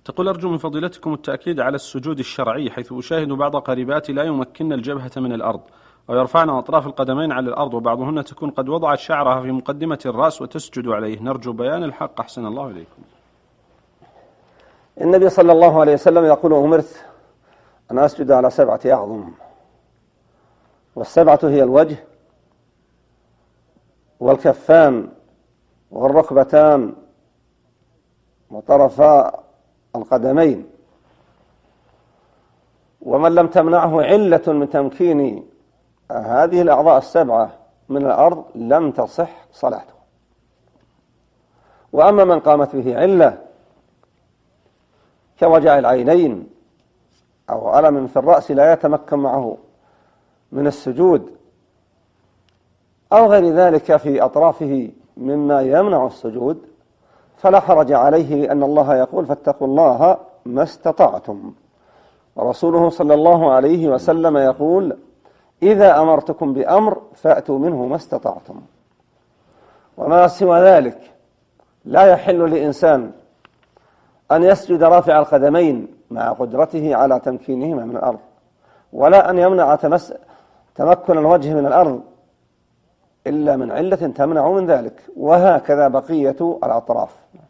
تقول: أرجو من فضيلتكم التأكيد على السجود الشرعي، حيث أشاهد بعض قريباتي لا يمكن الجبهة من الأرض، ويرفعن أطراف القدمين على الأرض، وبعضهن تكون قد وضعت شعرها في مقدمة الرأس وتسجد عليه. نرجو بيان الحق أحسن الله إليكم. النبي صلى الله عليه وسلم يقول: أمرت أن أسجد على 7 أعظم، والسبعة هي الوجه والكفان والركبتان وطرفا القدمين. ومن لم تمنعه علة من تمكين هذه الأعضاء 7 من الأرض لم تصح صلاته. وأما من قامت به علة كوجع العينين أو ألم في الرأس لا يتمكن معه من السجود أو غير ذلك في أطرافه مما يمنع السجود، فلا حرج عليه، لأن الله يقول: فاتقوا الله ما استطعتم. ورسوله صلى الله عليه وسلم يقول: إذا أمرتكم بأمر فأتوا منه ما استطعتم. وما سوى ذلك لا يحل لإنسان أن يسجد رافع القدمين مع قدرته على تمكينهما من الأرض، ولا أن يمنع تمكن الوجه من الأرض إلا من علة تمنع من ذلك، وهكذا بقية الأطراف.